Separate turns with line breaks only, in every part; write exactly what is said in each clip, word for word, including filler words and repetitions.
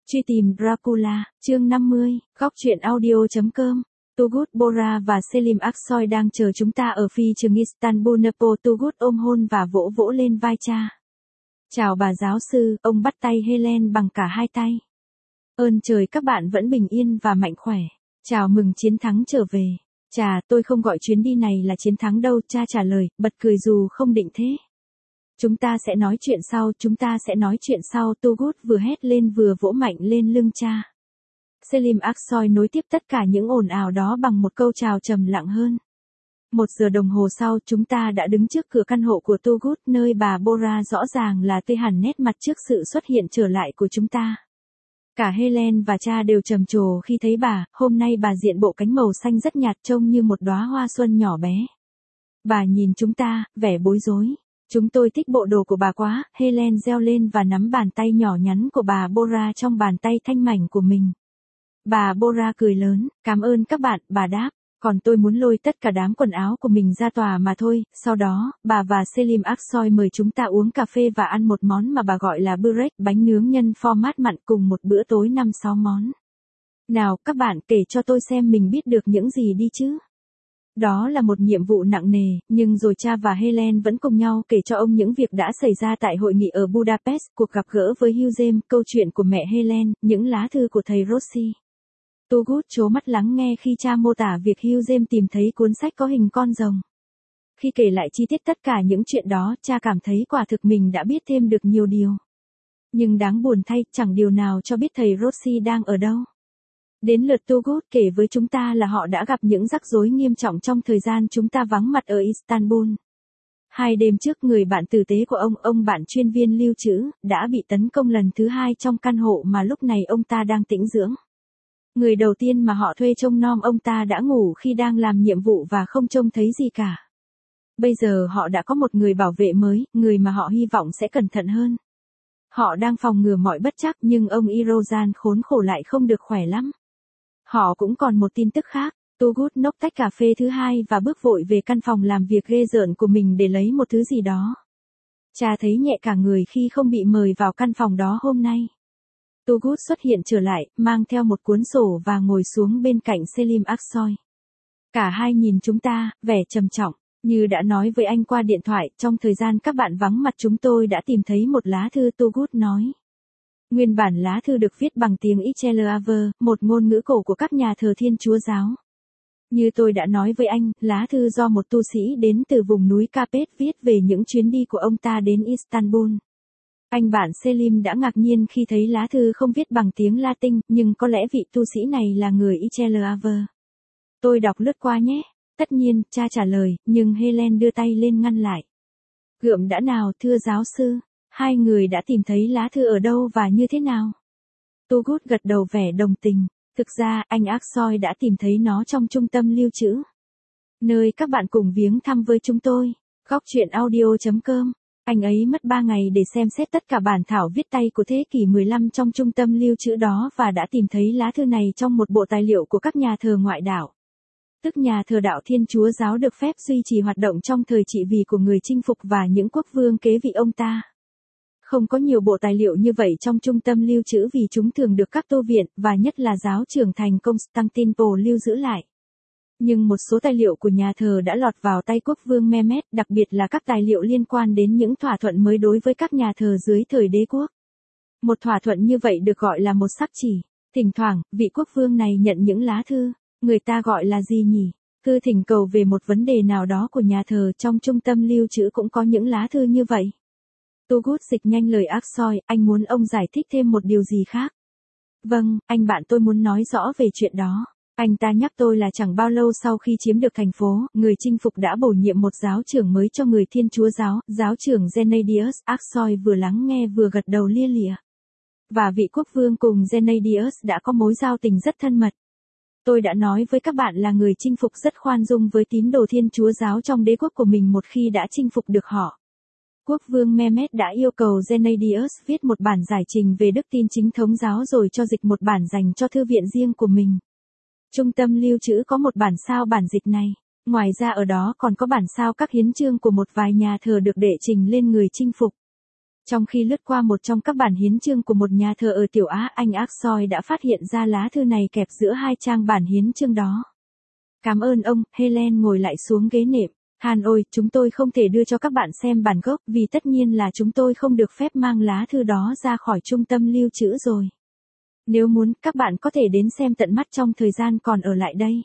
Truy tìm Dracula, chương năm mươi, góc truyện audio chấm com. Turgut Bora và Selim Aksoy đang chờ chúng ta ở phi trường Istanbul. Turgut ôm hôn và vỗ vỗ lên vai cha. Chào bà giáo sư, ông bắt tay Helen bằng cả hai tay. Ơn trời các bạn vẫn bình yên và mạnh khỏe. Chào mừng chiến thắng trở về. Chà, tôi không gọi chuyến đi này là chiến thắng đâu, cha trả lời, bật cười dù không định thế. Chúng ta sẽ nói chuyện sau, chúng ta sẽ nói chuyện sau, Turgut vừa hét lên vừa vỗ mạnh lên lưng cha. Selim Aksoy nối tiếp tất cả những ồn ào đó bằng một câu chào trầm lặng hơn. Một giờ đồng hồ sau chúng ta đã đứng trước cửa căn hộ của Turgut nơi bà Bora rõ ràng là tê hẳn nét mặt trước sự xuất hiện trở lại của chúng ta. Cả Helen và cha đều trầm trồ khi thấy bà, hôm nay bà diện bộ cánh màu xanh rất nhạt trông như một đóa hoa xuân nhỏ bé. Bà nhìn chúng ta, vẻ bối rối. Chúng tôi thích bộ đồ của bà quá, Helen reo lên và nắm bàn tay nhỏ nhắn của bà Bora trong bàn tay thanh mảnh của mình. Bà Bora cười lớn, cảm ơn các bạn, bà đáp, còn tôi muốn lôi tất cả đám quần áo của mình ra tòa mà thôi. Sau đó, bà và Selim Aksoy mời chúng ta uống cà phê và ăn một món mà bà gọi là börek, bánh nướng nhân format mặn cùng một bữa tối năm sáu món. Nào, các bạn kể cho tôi xem mình biết được những gì đi chứ. Đó là một nhiệm vụ nặng nề, nhưng rồi cha và Helen vẫn cùng nhau kể cho ông những việc đã xảy ra tại hội nghị ở Budapest, cuộc gặp gỡ với Hugh James, câu chuyện của mẹ Helen, những lá thư của thầy Rossi. Turgut trố mắt lắng nghe khi cha mô tả việc Hugh James tìm thấy cuốn sách có hình con rồng. Khi kể lại chi tiết tất cả những chuyện đó, cha cảm thấy quả thực mình đã biết thêm được nhiều điều. Nhưng đáng buồn thay, chẳng điều nào cho biết thầy Rossi đang ở đâu. Đến lượt Turgut kể với chúng ta là họ đã gặp những rắc rối nghiêm trọng trong thời gian chúng ta vắng mặt ở Istanbul. Hai đêm trước người bạn tử tế của ông, ông bạn chuyên viên lưu trữ, đã bị tấn công lần thứ hai trong căn hộ mà lúc này ông ta đang tĩnh dưỡng. Người đầu tiên mà họ thuê trông nom ông ta đã ngủ khi đang làm nhiệm vụ và không trông thấy gì cả. Bây giờ họ đã có một người bảo vệ mới, người mà họ hy vọng sẽ cẩn thận hơn. Họ đang phòng ngừa mọi bất trắc nhưng ông Irozan khốn khổ lại không được khỏe lắm. Họ cũng còn một tin tức khác, Turgut nốc tách cà phê thứ hai và bước vội về căn phòng làm việc ghê rợn của mình để lấy một thứ gì đó. Cha thấy nhẹ cả người khi không bị mời vào căn phòng đó hôm nay. Turgut xuất hiện trở lại, mang theo một cuốn sổ và ngồi xuống bên cạnh Selim Aksoy. Cả hai nhìn chúng ta, vẻ trầm trọng, như đã nói với anh qua điện thoại, trong thời gian các bạn vắng mặt chúng tôi đã tìm thấy một lá thư, Turgut nói. Nguyên bản lá thư được viết bằng tiếng Ichelaver, một ngôn ngữ cổ của các nhà thờ Thiên Chúa giáo. Như tôi đã nói với anh, lá thư do một tu sĩ đến từ vùng núi Carpet viết về những chuyến đi của ông ta đến Istanbul. Anh bạn Selim đã ngạc nhiên khi thấy lá thư không viết bằng tiếng Latin, nhưng có lẽ vị tu sĩ này là người Ichelaver. Tôi đọc lướt qua nhé. Tất nhiên, cha trả lời, nhưng Helen đưa tay lên ngăn lại. Gượm đã nào, thưa giáo sư. Hai người đã tìm thấy lá thư ở đâu và như thế nào? Turgut gật đầu vẻ đồng tình. Thực ra, anh Aksoy đã tìm thấy nó trong trung tâm lưu trữ. Nơi các bạn cùng viếng thăm với chúng tôi. Góc truyện audio chấm com. Anh ấy mất ba ngày để xem xét tất cả bản thảo viết tay của thế kỷ mười lăm trong trung tâm lưu trữ đó và đã tìm thấy lá thư này trong một bộ tài liệu của các nhà thờ ngoại đạo. Tức nhà thờ đạo Thiên Chúa giáo được phép duy trì hoạt động trong thời trị vì của người chinh phục và những quốc vương kế vị ông ta. Không có nhiều bộ tài liệu như vậy trong trung tâm lưu trữ vì chúng thường được các tu viện, và nhất là giáo trưởng thành Constantinople lưu giữ lại. Nhưng một số tài liệu của nhà thờ đã lọt vào tay quốc vương Mehmed, đặc biệt là các tài liệu liên quan đến những thỏa thuận mới đối với các nhà thờ dưới thời đế quốc. Một thỏa thuận như vậy được gọi là một sắc chỉ. Thỉnh thoảng, vị quốc vương này nhận những lá thư, người ta gọi là gì nhỉ? Thư thỉnh cầu về một vấn đề nào đó của nhà thờ, trong trung tâm lưu trữ cũng có những lá thư như vậy. Turgut dịch nhanh lời Aksoy, anh muốn ông giải thích thêm một điều gì khác? Vâng, anh bạn tôi muốn nói rõ về chuyện đó. Anh ta nhắc tôi là chẳng bao lâu sau khi chiếm được thành phố, người chinh phục đã bổ nhiệm một giáo trưởng mới cho người Thiên Chúa giáo, giáo trưởng Gennadius. Aksoy vừa lắng nghe vừa gật đầu lia lịa. Và vị quốc vương cùng Gennadius đã có mối giao tình rất thân mật. Tôi đã nói với các bạn là người chinh phục rất khoan dung với tín đồ Thiên Chúa giáo trong đế quốc của mình một khi đã chinh phục được họ. Quốc vương Mehmed đã yêu cầu Gennadius viết một bản giải trình về đức tin chính thống giáo rồi cho dịch một bản dành cho thư viện riêng của mình. Trung tâm lưu trữ có một bản sao bản dịch này. Ngoài ra ở đó còn có bản sao các hiến chương của một vài nhà thờ được đệ trình lên người chinh phục. Trong khi lướt qua một trong các bản hiến chương của một nhà thờ ở Tiểu Á, anh Aksoy đã phát hiện ra lá thư này kẹp giữa hai trang bản hiến chương đó. Cảm ơn ông, Helen ngồi lại xuống ghế nệm. Han ôi, chúng tôi không thể đưa cho các bạn xem bản gốc vì tất nhiên là chúng tôi không được phép mang lá thư đó ra khỏi trung tâm lưu trữ rồi. Nếu muốn, các bạn có thể đến xem tận mắt trong thời gian còn ở lại đây.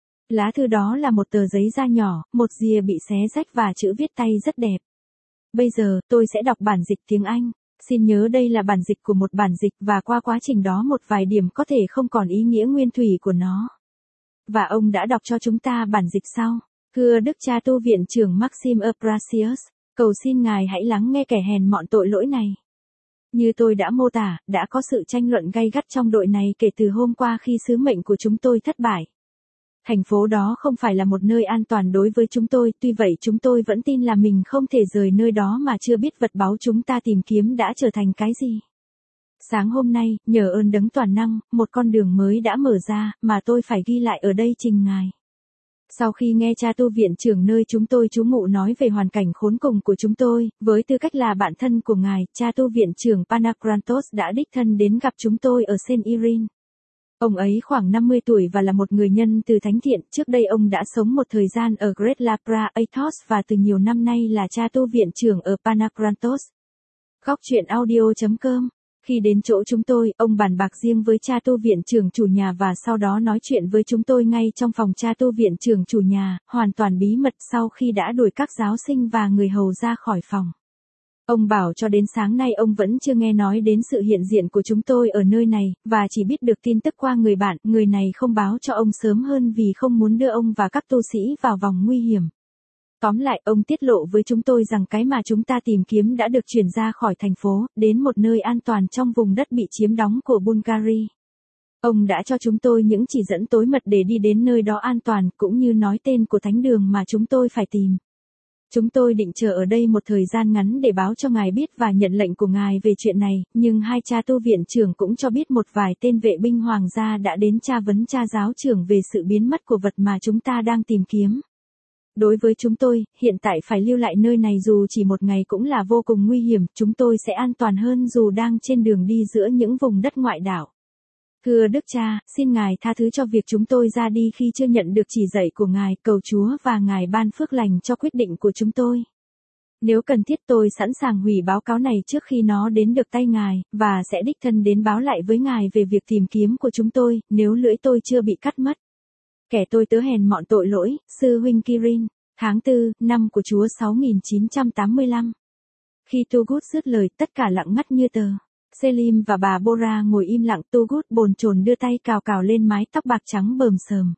Lá thư đó là một tờ giấy da nhỏ, một rìa bị xé rách và chữ viết tay rất đẹp. Bây giờ, tôi sẽ đọc bản dịch tiếng Anh. Xin nhớ đây là bản dịch của một bản dịch và qua quá trình đó một vài điểm có thể không còn ý nghĩa nguyên thủy của nó. Và ông đã đọc cho chúng ta bản dịch sau. Thưa Đức cha tu viện trưởng Maxim Abrasius, cầu xin Ngài hãy lắng nghe kẻ hèn mọn tội lỗi này. Như tôi đã mô tả, đã có sự tranh luận gay gắt trong đội này kể từ hôm qua khi sứ mệnh của chúng tôi thất bại. Thành phố đó không phải là một nơi an toàn đối với chúng tôi, tuy vậy chúng tôi vẫn tin là mình không thể rời nơi đó mà chưa biết vật báu chúng ta tìm kiếm đã trở thành cái gì. Sáng hôm nay, nhờ ơn đấng toàn năng, một con đường mới đã mở ra, mà tôi phải ghi lại ở đây trình Ngài. Sau khi nghe cha tu viện trưởng nơi chúng tôi trú ngụ nói về hoàn cảnh khốn cùng của chúng tôi, với tư cách là bạn thân của Ngài, cha tu viện trưởng Panagrantos đã đích thân đến gặp chúng tôi ở Saint Irene. Ông ấy khoảng năm mươi tuổi và là một người nhân từ thánh thiện, trước đây ông đã sống một thời gian ở Great Lapra Athos và từ nhiều năm nay là cha tu viện trưởng ở Panagrantos. Góc truyện audio chấm com. Khi đến chỗ chúng tôi, ông bàn bạc riêng với cha tu viện trưởng chủ nhà và sau đó nói chuyện với chúng tôi ngay trong phòng cha tu viện trưởng chủ nhà, hoàn toàn bí mật sau khi đã đuổi các giáo sinh và người hầu ra khỏi phòng. Ông bảo cho đến sáng nay ông vẫn chưa nghe nói đến sự hiện diện của chúng tôi ở nơi này, và chỉ biết được tin tức qua người bạn, người này không báo cho ông sớm hơn vì không muốn đưa ông và các tu sĩ vào vòng nguy hiểm. Tóm lại, ông tiết lộ với chúng tôi rằng cái mà chúng ta tìm kiếm đã được chuyển ra khỏi thành phố, đến một nơi an toàn trong vùng đất bị chiếm đóng của Bulgaria. Ông đã cho chúng tôi những chỉ dẫn tối mật để đi đến nơi đó an toàn, cũng như nói tên của thánh đường mà chúng tôi phải tìm. Chúng tôi định chờ ở đây một thời gian ngắn để báo cho Ngài biết và nhận lệnh của Ngài về chuyện này, nhưng hai cha tu viện trưởng cũng cho biết một vài tên vệ binh hoàng gia đã đến tra vấn cha giáo trưởng về sự biến mất của vật mà chúng ta đang tìm kiếm. Đối với chúng tôi, hiện tại phải lưu lại nơi này dù chỉ một ngày cũng là vô cùng nguy hiểm, chúng tôi sẽ an toàn hơn dù đang trên đường đi giữa những vùng đất ngoại đảo. Thưa Đức Cha, xin Ngài tha thứ cho việc chúng tôi ra đi khi chưa nhận được chỉ dạy của Ngài, cầu Chúa và Ngài ban phước lành cho quyết định của chúng tôi. Nếu cần thiết tôi sẵn sàng hủy báo cáo này trước khi nó đến được tay Ngài, và sẽ đích thân đến báo lại với Ngài về việc tìm kiếm của chúng tôi, nếu lưỡi tôi chưa bị cắt mất. Kẻ tôi tớ hèn mọn tội lỗi, sư huynh Kirin, tháng tư, năm của Chúa sáu nghìn chín trăm tám mươi lăm. Khi Togut dứt lời, tất cả lặng ngắt như tờ. Selim và bà Bora ngồi im lặng, Togut bồn chồn đưa tay cào cào lên mái tóc bạc trắng bờm sờm.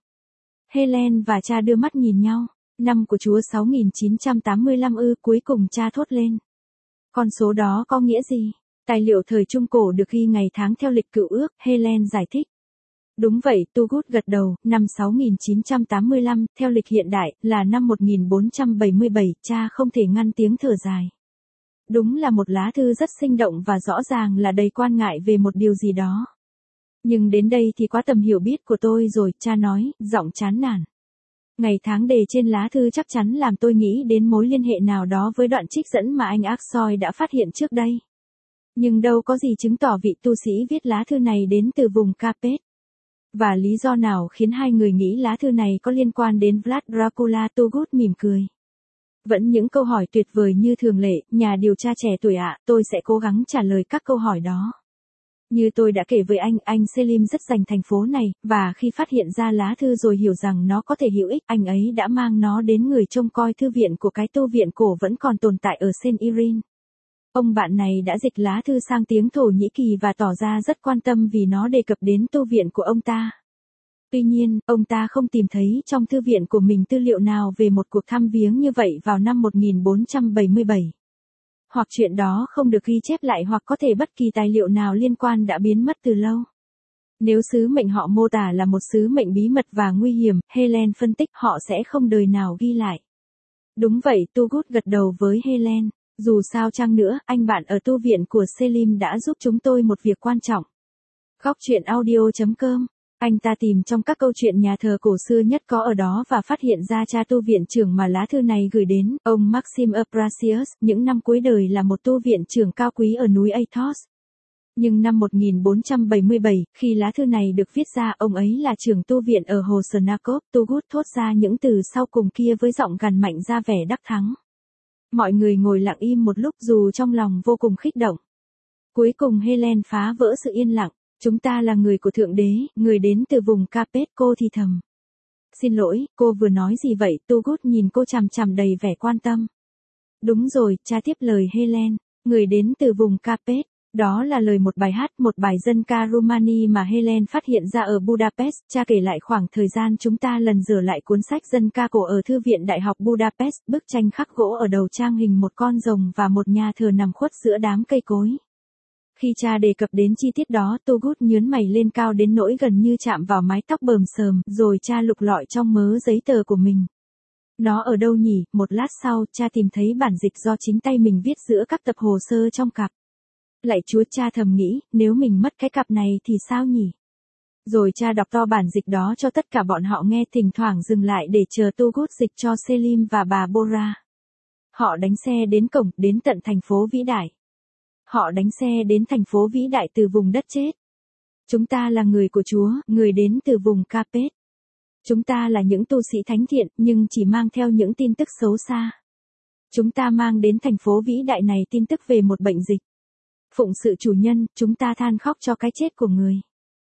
Helen và cha đưa mắt nhìn nhau. Năm của Chúa sáu nghìn chín trăm tám mươi lăm ư, cuối cùng cha thốt lên. Con số đó có nghĩa gì? Tài liệu thời Trung Cổ được ghi ngày tháng theo lịch Cựu Ước, Helen giải thích. Đúng vậy, Togut gật đầu, năm sáu nghìn chín trăm tám mươi lăm, theo lịch hiện đại, là năm một nghìn bốn trăm bảy mươi bảy, cha không thể ngăn tiếng thở dài. Đúng là một lá thư rất sinh động và rõ ràng là đầy quan ngại về một điều gì đó. Nhưng đến đây thì quá tầm hiểu biết của tôi rồi, cha nói, giọng chán nản. Ngày tháng đề trên lá thư chắc chắn làm tôi nghĩ đến mối liên hệ nào đó với đoạn trích dẫn mà anh Aksoy đã phát hiện trước đây. Nhưng đâu có gì chứng tỏ vị tu sĩ viết lá thư này đến từ vùng Carpet. Và lý do nào khiến hai người nghĩ lá thư này có liên quan đến Vlad Dracula? Togut mỉm cười. Vẫn những câu hỏi tuyệt vời như thường lệ, nhà điều tra trẻ tuổi ạ, tôi sẽ cố gắng trả lời các câu hỏi đó. Như tôi đã kể với anh, anh Selim rất dành thành phố này, và khi phát hiện ra lá thư rồi hiểu rằng nó có thể hữu ích, anh ấy đã mang nó đến người trông coi thư viện của cái tu viện cổ vẫn còn tồn tại ở Saint Irene. Ông bạn này đã dịch lá thư sang tiếng Thổ Nhĩ Kỳ và tỏ ra rất quan tâm vì nó đề cập đến tu viện của ông ta. Tuy nhiên, ông ta không tìm thấy trong thư viện của mình tư liệu nào về một cuộc thăm viếng như vậy vào năm một nghìn bốn trăm bảy mươi bảy. Hoặc chuyện đó không được ghi chép lại hoặc có thể bất kỳ tài liệu nào liên quan đã biến mất từ lâu. Nếu sứ mệnh họ mô tả là một sứ mệnh bí mật và nguy hiểm, Helen phân tích họ sẽ không đời nào ghi lại. Đúng vậy, Togut gật đầu với Helen. Dù sao chăng nữa, anh bạn ở tu viện của Selim đã giúp chúng tôi một việc quan trọng. Góc truyện audio chấm com Anh ta tìm trong các câu chuyện nhà thờ cổ xưa nhất có ở đó và phát hiện ra cha tu viện trưởng mà lá thư này gửi đến, ông Maxim Abrasius, những năm cuối đời là một tu viện trưởng cao quý ở núi Athos. Nhưng năm một nghìn bốn trăm bảy mươi bảy, khi lá thư này được viết ra, ông ấy là trưởng tu viện ở hồ Snakov, Togut thốt ra những từ sau cùng kia với giọng gằn mạnh ra vẻ đắc thắng. Mọi người ngồi lặng im một lúc dù trong lòng vô cùng kích động. Cuối cùng Helen phá vỡ sự yên lặng. Chúng ta là người của Thượng Đế, người đến từ vùng Capet, cô thì thầm. Xin lỗi, cô vừa nói gì vậy? Togut nhìn cô chằm chằm đầy vẻ quan tâm. Đúng rồi, cha tiếp lời Helen, người đến từ vùng Capet. Đó là lời một bài hát, một bài dân ca Rumani mà Helen phát hiện ra ở Budapest. Cha kể lại khoảng thời gian chúng ta lần dở lại cuốn sách dân ca cổ ở Thư viện Đại học Budapest. Bức tranh khắc gỗ ở đầu trang hình một con rồng và một nhà thờ nằm khuất giữa đám cây cối. Khi cha đề cập đến chi tiết đó, Togut nhướng mày lên cao đến nỗi gần như chạm vào mái tóc bờm sờm, rồi cha lục lọi trong mớ giấy tờ của mình. Nó ở đâu nhỉ? Một lát sau, cha tìm thấy bản dịch do chính tay mình viết giữa các tập hồ sơ trong cặp. Lạy Chúa, cha thầm nghĩ, nếu mình mất cái cặp này thì sao nhỉ? Rồi cha đọc to bản dịch đó cho tất cả bọn họ nghe, thỉnh thoảng dừng lại để chờ Togut dịch cho Selim và bà Bora. Họ đánh xe đến cổng, đến tận thành phố vĩ đại. Họ đánh xe đến thành phố vĩ đại từ vùng đất chết. Chúng ta là người của Chúa, người đến từ vùng Capet. Chúng ta là những tu sĩ thánh thiện, nhưng chỉ mang theo những tin tức xấu xa. Chúng ta mang đến thành phố vĩ đại này tin tức về một bệnh dịch. Phụng sự chủ nhân, chúng ta than khóc cho cái chết của người.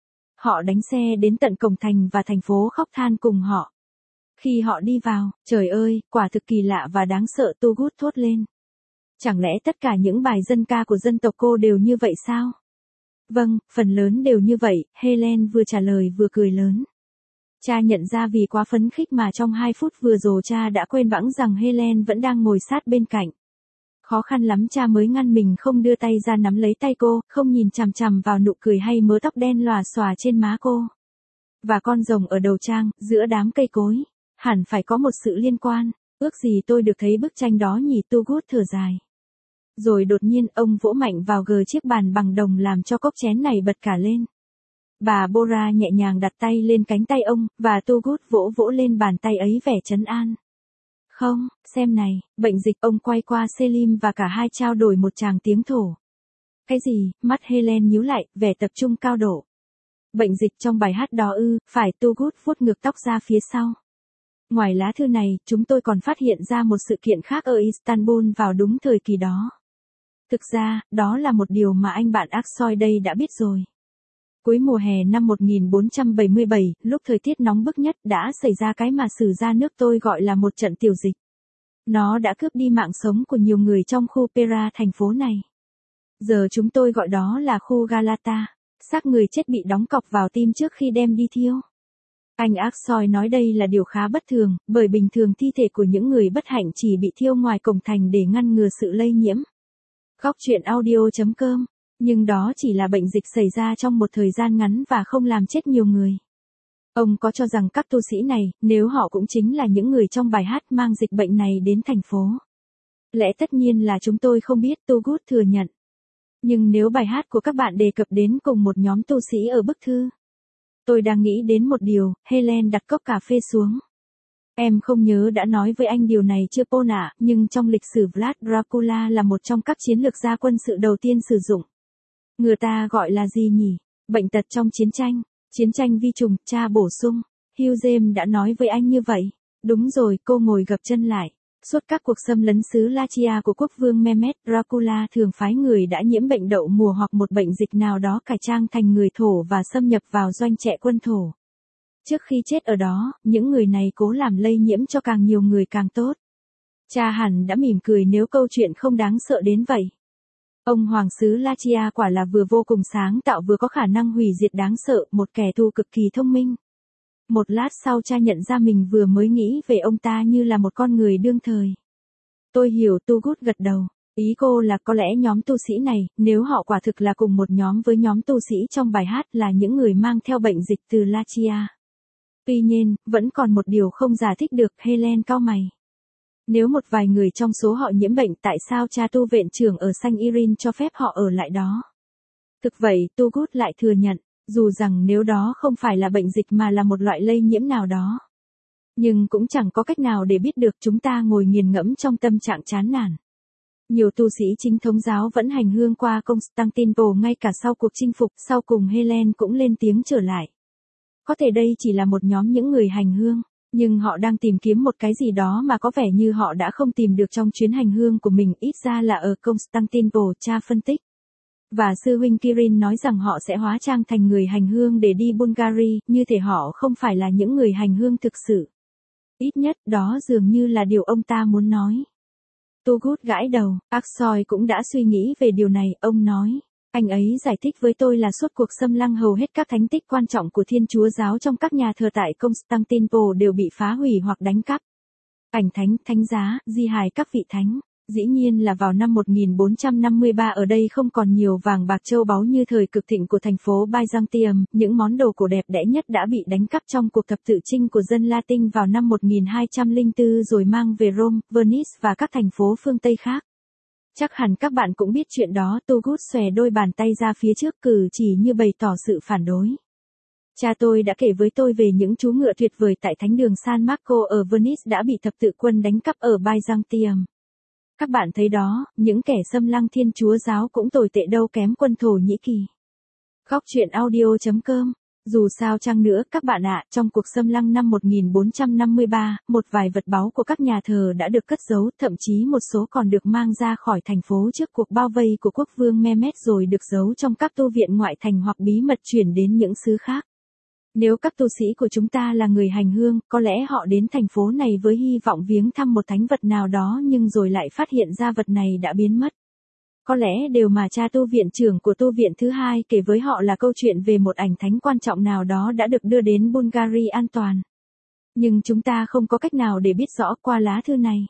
Họ đánh xe đến tận cổng thành và thành phố khóc than cùng họ. Khi họ đi vào, trời ơi, quả thực kỳ lạ và đáng sợ, Togut thốt lên. Chẳng lẽ tất cả những bài dân ca của dân tộc cô đều như vậy sao? Vâng, phần lớn đều như vậy, Helen vừa trả lời vừa cười lớn. Cha nhận ra vì quá phấn khích mà trong hai phút vừa rồi cha đã quên bẵng rằng Helen vẫn đang ngồi sát bên cạnh. Khó khăn lắm cha mới ngăn mình không đưa tay ra nắm lấy tay cô, không nhìn chằm chằm vào nụ cười hay mớ tóc đen lòa xòa trên má cô. Và con rồng ở đầu trang, giữa đám cây cối. Hẳn phải có một sự liên quan. Ước gì tôi được thấy bức tranh đó nhỉ, Togut thở dài. Rồi đột nhiên ông vỗ mạnh vào gờ chiếc bàn bằng đồng làm cho cốc chén này bật cả lên. Bà Bora nhẹ nhàng đặt tay lên cánh tay ông, và Togut vỗ vỗ lên bàn tay ấy vẻ trấn an. Không, xem này, bệnh dịch. Ông quay qua Selim và cả hai trao đổi một tràng tiếng thổ. Cái gì? Mắt Helen nhíu lại, vẻ tập trung cao độ. Bệnh dịch trong bài hát đó ư? Phải, Togut vuốt ngược tóc ra phía sau. Ngoài lá thư này, chúng tôi còn phát hiện ra một sự kiện khác ở Istanbul vào đúng thời kỳ đó. Thực ra, đó là một điều mà anh bạn Aksoy đây đã biết rồi. Cuối mùa hè năm một nghìn bốn trăm bảy mươi bảy, lúc thời tiết nóng bức nhất, đã xảy ra cái mà sử gia nước tôi gọi là một trận tiểu dịch. Nó đã cướp đi mạng sống của nhiều người trong khu Pera, thành phố này. Giờ chúng tôi gọi đó là khu Galata. Xác người chết bị đóng cọc vào tim trước khi đem đi thiêu. Anh Aksoy nói đây là điều khá bất thường, bởi bình thường thi thể của những người bất hạnh chỉ bị thiêu ngoài cổng thành để ngăn ngừa sự lây nhiễm. Góc truyện audio chấm com. Nhưng đó chỉ là bệnh dịch xảy ra trong một thời gian ngắn và không làm chết nhiều người. Ông có cho rằng các tu sĩ này, nếu họ cũng chính là những người trong bài hát mang dịch bệnh này đến thành phố? Lẽ tất nhiên là chúng tôi không biết, Togut thừa nhận. Nhưng nếu bài hát của các bạn đề cập đến cùng một nhóm tu sĩ ở bức thư. Tôi đang nghĩ đến một điều, Helen đặt cốc cà phê xuống. Em không nhớ đã nói với anh điều này chưa Paul ạ, nhưng trong lịch sử Vlad Dracula là một trong các chiến lược gia quân sự đầu tiên sử dụng. Người ta gọi là gì nhỉ? Bệnh tật trong chiến tranh. Chiến tranh vi trùng, cha bổ sung. Hugh James đã nói với anh như vậy. Đúng rồi, cô ngồi gập chân lại. Suốt các cuộc xâm lấn xứ Lachia của quốc vương Mehmed, Dracula thường phái người đã nhiễm bệnh đậu mùa hoặc một bệnh dịch nào đó cải trang thành người thổ và xâm nhập vào doanh trại quân thổ. Trước khi chết ở đó, những người này cố làm lây nhiễm cho càng nhiều người càng tốt. Cha hẳn đã mỉm cười nếu câu chuyện không đáng sợ đến vậy. Ông hoàng xứ Lachia quả là vừa vô cùng sáng tạo vừa có khả năng hủy diệt đáng sợ, một kẻ thù cực kỳ thông minh. Một lát sau cha nhận ra mình vừa mới nghĩ về ông ta như là một con người đương thời. Tôi hiểu, Togut gật đầu. Ý cô là có lẽ nhóm tu sĩ này, nếu họ quả thực là cùng một nhóm với nhóm tu sĩ trong bài hát, là những người mang theo bệnh dịch từ Lachia. Tuy nhiên, vẫn còn một điều không giải thích được, Helen cau mày. Nếu một vài người trong số họ nhiễm bệnh, tại sao cha tu viện trưởng ở Saint Irene cho phép họ ở lại đó? Thực vậy, Togut lại thừa nhận. Dù rằng nếu đó không phải là bệnh dịch mà là một loại lây nhiễm nào đó. Nhưng cũng chẳng có cách nào để biết được, chúng ta ngồi nghiền ngẫm trong tâm trạng chán nản. Nhiều tu sĩ chính thống giáo vẫn hành hương qua Constantinople ngay cả sau cuộc chinh phục, sau cùng Helen cũng lên tiếng trở lại. Có thể đây chỉ là một nhóm những người hành hương, nhưng họ đang tìm kiếm một cái gì đó mà có vẻ như họ đã không tìm được trong chuyến hành hương của mình, ít ra là ở Constantinople, cha phân tích. Và sư huynh Kirin nói rằng họ sẽ hóa trang thành người hành hương để đi Bulgaria, như thể họ không phải là những người hành hương thực sự. Ít nhất đó dường như là điều ông ta muốn nói. Togut gãi đầu, Aksoy cũng đã suy nghĩ về điều này, ông nói. Anh ấy giải thích với tôi là suốt cuộc xâm lăng hầu hết các thánh tích quan trọng của Thiên Chúa giáo trong các nhà thờ tại Constantinople đều bị phá hủy hoặc đánh cắp. Ảnh thánh, thánh giá, di hài các vị thánh. Dĩ nhiên là vào năm một nghìn bốn trăm năm mươi ba ở đây không còn nhiều vàng bạc châu báu như thời cực thịnh của thành phố Byzantium, những món đồ cổ đẹp đẽ nhất đã bị đánh cắp trong cuộc thập tự chinh của dân Latin vào năm một nghìn hai trăm lẻ bốn rồi mang về Rome, Venice và các thành phố phương Tây khác. Chắc hẳn các bạn cũng biết chuyện đó. Togut xòe đôi bàn tay ra phía trước, cử chỉ như bày tỏ sự phản đối. Cha tôi đã kể với tôi về những chú ngựa tuyệt vời tại thánh đường San Marco ở Venice đã bị thập tự quân đánh cắp ở Byzantium. Các bạn thấy đó, những kẻ xâm lăng Thiên Chúa giáo cũng tồi tệ đâu kém quân Thổ Nhĩ Kỳ. Góc truyện audio chấm com. Dù sao chăng nữa các bạn ạ, trong cuộc xâm lăng năm một nghìn bốn trăm năm mươi ba, một vài vật báu của các nhà thờ đã được cất giấu, thậm chí một số còn được mang ra khỏi thành phố trước cuộc bao vây của quốc vương Mehmet rồi được giấu trong các tu viện ngoại thành hoặc bí mật chuyển đến những xứ khác. Nếu các tu sĩ của chúng ta là người hành hương, có lẽ họ đến thành phố này với hy vọng viếng thăm một thánh vật nào đó nhưng rồi lại phát hiện ra vật này đã biến mất. Có lẽ điều mà cha tu viện trưởng của tu viện thứ hai kể với họ là câu chuyện về một ảnh thánh quan trọng nào đó đã được đưa đến Bulgaria an toàn. Nhưng chúng ta không có cách nào để biết rõ qua lá thư này.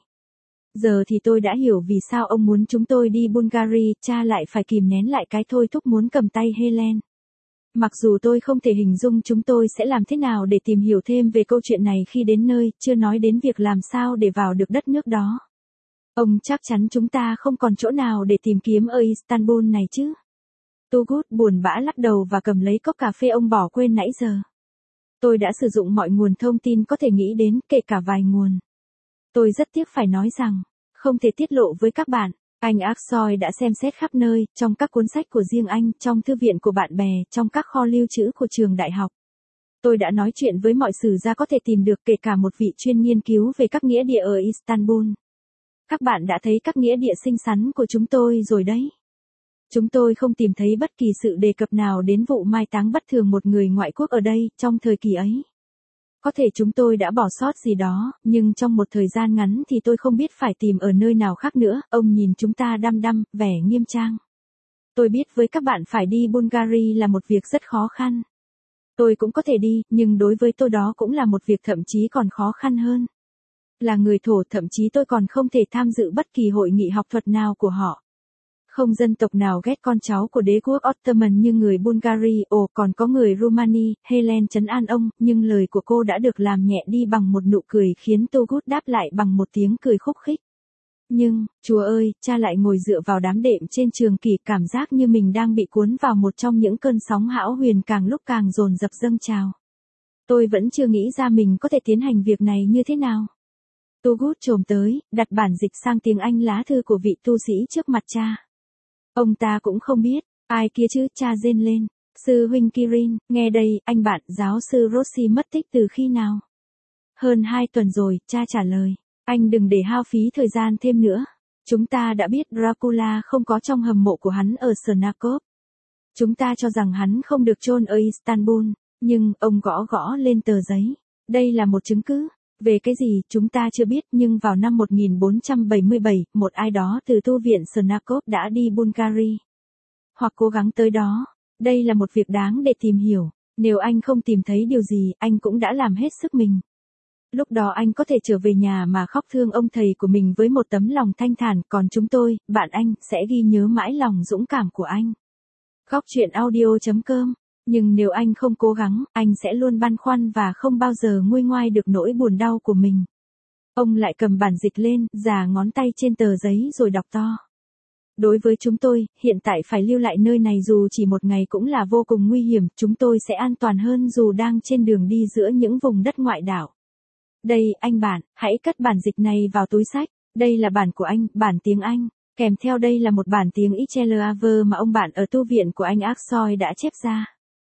Giờ thì tôi đã hiểu vì sao ông muốn chúng tôi đi Bulgaria, cha lại phải kìm nén lại cái thôi thúc muốn cầm tay Helen. Mặc dù tôi không thể hình dung chúng tôi sẽ làm thế nào để tìm hiểu thêm về câu chuyện này khi đến nơi, chưa nói đến việc làm sao để vào được đất nước đó. Ông chắc chắn chúng ta không còn chỗ nào để tìm kiếm ở Istanbul này chứ? Togut buồn bã lắc đầu và cầm lấy cốc cà phê ông bỏ quên nãy giờ. Tôi đã sử dụng mọi nguồn thông tin có thể nghĩ đến, kể cả vài nguồn. Tôi rất tiếc phải nói rằng, không thể tiết lộ với các bạn. Anh Aksoy đã xem xét khắp nơi, trong các cuốn sách của riêng anh, trong thư viện của bạn bè, trong các kho lưu trữ của trường đại học. Tôi đã nói chuyện với mọi sử gia có thể tìm được, kể cả một vị chuyên nghiên cứu về các nghĩa địa ở Istanbul. Các bạn đã thấy các nghĩa địa xinh xắn của chúng tôi rồi đấy. Chúng tôi không tìm thấy bất kỳ sự đề cập nào đến vụ mai táng bất thường một người ngoại quốc ở đây, trong thời kỳ ấy. Có thể chúng tôi đã bỏ sót gì đó, nhưng trong một thời gian ngắn thì tôi không biết phải tìm ở nơi nào khác nữa. Ông nhìn chúng ta đăm đăm, vẻ nghiêm trang. Tôi biết với các bạn phải đi Bulgaria là một việc rất khó khăn. Tôi cũng có thể đi, nhưng đối với tôi đó cũng là một việc thậm chí còn khó khăn hơn. Là người Thổ, thậm chí tôi còn không thể tham dự bất kỳ hội nghị học thuật nào của họ. Không dân tộc nào ghét con cháu của đế quốc Ottoman như người Bulgaria, ồ còn có người Romani. Helen trấn an ông, nhưng lời của cô đã được làm nhẹ đi bằng một nụ cười khiến Togut đáp lại bằng một tiếng cười khúc khích. Nhưng, Chúa ơi, cha lại ngồi dựa vào đám đệm trên trường kỷ, cảm giác như mình đang bị cuốn vào một trong những cơn sóng hão huyền càng lúc càng dồn dập dâng trào. Tôi vẫn chưa nghĩ ra mình có thể tiến hành việc này như thế nào. Togut chồm tới, đặt bản dịch sang tiếng Anh lá thư của vị tu sĩ trước mặt cha. Ông ta cũng không biết, ai kia chứ, cha rên lên. Sư huynh Kirin, nghe đây, anh bạn, giáo sư Rossi mất tích từ khi nào? Hơn hai tuần rồi, cha trả lời. Anh đừng để hao phí thời gian thêm nữa. Chúng ta đã biết Dracula không có trong hầm mộ của hắn ở Snarkov. Chúng ta cho rằng hắn không được chôn ở Istanbul, nhưng, ông gõ gõ lên tờ giấy. Đây là một chứng cứ. Về cái gì, chúng ta chưa biết, nhưng vào năm một nghìn bốn trăm bảy mươi bảy, một ai đó từ tu viện Snarkov đã đi Bulgaria. Hoặc cố gắng tới đó. Đây là một việc đáng để tìm hiểu. Nếu anh không tìm thấy điều gì, anh cũng đã làm hết sức mình. Lúc đó anh có thể trở về nhà mà khóc thương ông thầy của mình với một tấm lòng thanh thản, còn chúng tôi, bạn anh, sẽ ghi nhớ mãi lòng dũng cảm của anh. Góc truyện audio chấm com. Nhưng nếu anh không cố gắng, anh sẽ luôn băn khoăn và không bao giờ nguôi ngoai được nỗi buồn đau của mình. Ông lại cầm bản dịch lên, già ngón tay trên tờ giấy rồi đọc to. Đối với chúng tôi, hiện tại phải lưu lại nơi này dù chỉ một ngày cũng là vô cùng nguy hiểm, chúng tôi sẽ an toàn hơn dù đang trên đường đi giữa những vùng đất ngoại đảo. Đây, anh bạn, hãy cất bản dịch này vào túi sách. Đây là bản của anh, bản tiếng Anh. Kèm theo đây là một bản tiếng Icelaver mà ông bạn ở tu viện của anh Aksoy đã chép ra.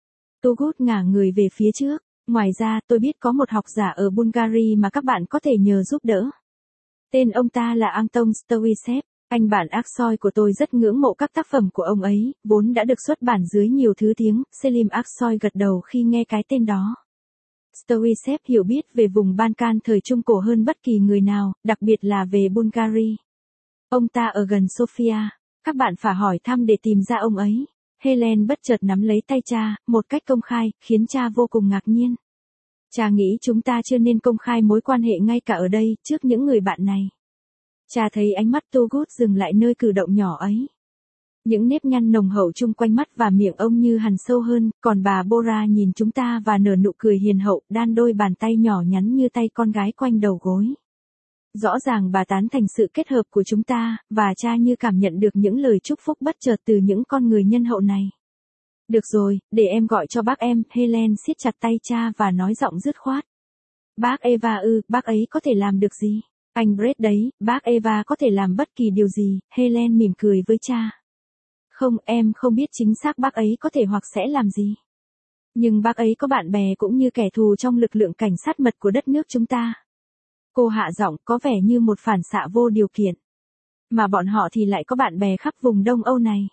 Togut ngả người về phía trước. Ngoài ra, tôi biết có một học giả ở Bulgaria mà các bạn có thể nhờ giúp đỡ. Tên ông ta là Anton Stoichev. Anh bạn Aksoy của tôi rất ngưỡng mộ các tác phẩm của ông ấy, vốn đã được xuất bản dưới nhiều thứ tiếng. Selim Aksoy gật đầu khi nghe cái tên đó. Stoichev hiểu biết về vùng Balkan thời Trung Cổ hơn bất kỳ người nào, đặc biệt là về Bulgaria. Ông ta ở gần Sofia. Các bạn phải hỏi thăm để tìm ra ông ấy. Helen bất chợt nắm lấy tay cha, một cách công khai, khiến cha vô cùng ngạc nhiên. Cha nghĩ chúng ta chưa nên công khai mối quan hệ ngay cả ở đây, trước những người bạn này. Cha thấy ánh mắt Togut dừng lại nơi cử động nhỏ ấy. Những nếp nhăn nồng hậu chung quanh mắt và miệng ông như hằn sâu hơn, còn bà Bora nhìn chúng ta và nở nụ cười hiền hậu, đan đôi bàn tay nhỏ nhắn như tay con gái quanh đầu gối. Rõ ràng bà tán thành sự kết hợp của chúng ta, và cha như cảm nhận được những lời chúc phúc bất chợt từ những con người nhân hậu này. Được rồi, để em gọi cho bác em, Helen siết chặt tay cha và nói giọng dứt khoát. Bác Eva ư, bác ấy có thể làm được gì? Anh Brett đấy, bác Eva có thể làm bất kỳ điều gì, Helen mỉm cười với cha. Không, em không biết chính xác bác ấy có thể hoặc sẽ làm gì. Nhưng bác ấy có bạn bè cũng như kẻ thù trong lực lượng cảnh sát mật của đất nước chúng ta. Cô hạ giọng có vẻ như một phản xạ vô điều kiện. Mà bọn họ thì lại có bạn bè khắp vùng Đông Âu này.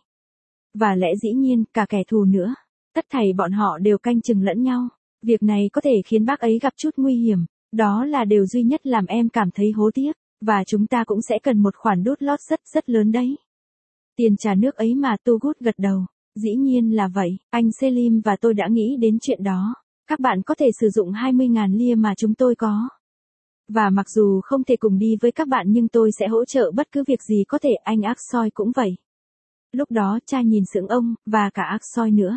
Và lẽ dĩ nhiên, cả kẻ thù nữa. Tất thảy bọn họ đều canh chừng lẫn nhau. Việc này có thể khiến bác ấy gặp chút nguy hiểm. Đó là điều duy nhất làm em cảm thấy hối tiếc. Và chúng ta cũng sẽ cần một khoản đút lót rất rất lớn đấy. Tiền trả nước ấy mà, Togut gật đầu. Dĩ nhiên là vậy, anh Selim và tôi đã nghĩ đến chuyện đó. Các bạn có thể sử dụng hai mươi nghìn lia mà chúng tôi có. Và mặc dù không thể cùng đi với các bạn nhưng tôi sẽ hỗ trợ bất cứ việc gì có thể, anh Aksoy cũng vậy. Lúc đó cha nhìn sững ông, và cả Aksoy nữa.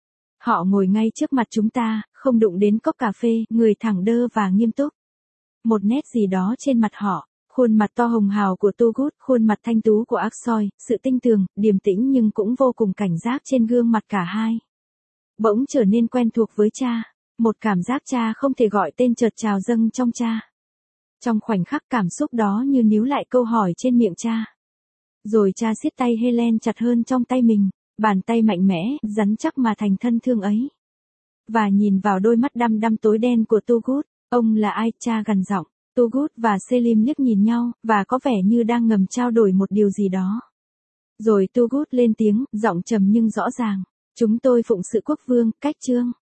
Họ ngồi ngay trước mặt chúng ta, không đụng đến cốc cà phê, người thẳng đơ và nghiêm túc. Một nét gì đó trên mặt họ, khuôn mặt to hồng hào của Togut, khuôn mặt thanh tú của Aksoy, sự tinh tường, điềm tĩnh nhưng cũng vô cùng cảnh giác trên gương mặt cả hai. Bỗng trở nên quen thuộc với cha, một cảm giác cha không thể gọi tên chợt trào dâng trong cha. Trong khoảnh khắc cảm xúc đó như níu lại câu hỏi trên miệng cha. Rồi cha siết tay Helen chặt hơn trong tay mình, bàn tay mạnh mẽ, rắn chắc mà thành thân thương ấy. Và nhìn vào đôi mắt đăm đăm tối đen của Togut, ông là ai, cha gằn giọng. Togut và Selim liếc nhìn nhau, và có vẻ như đang ngầm trao đổi một điều gì đó. Rồi Togut lên tiếng, giọng trầm nhưng rõ ràng. Chúng tôi phụng sự quốc vương, cách trương.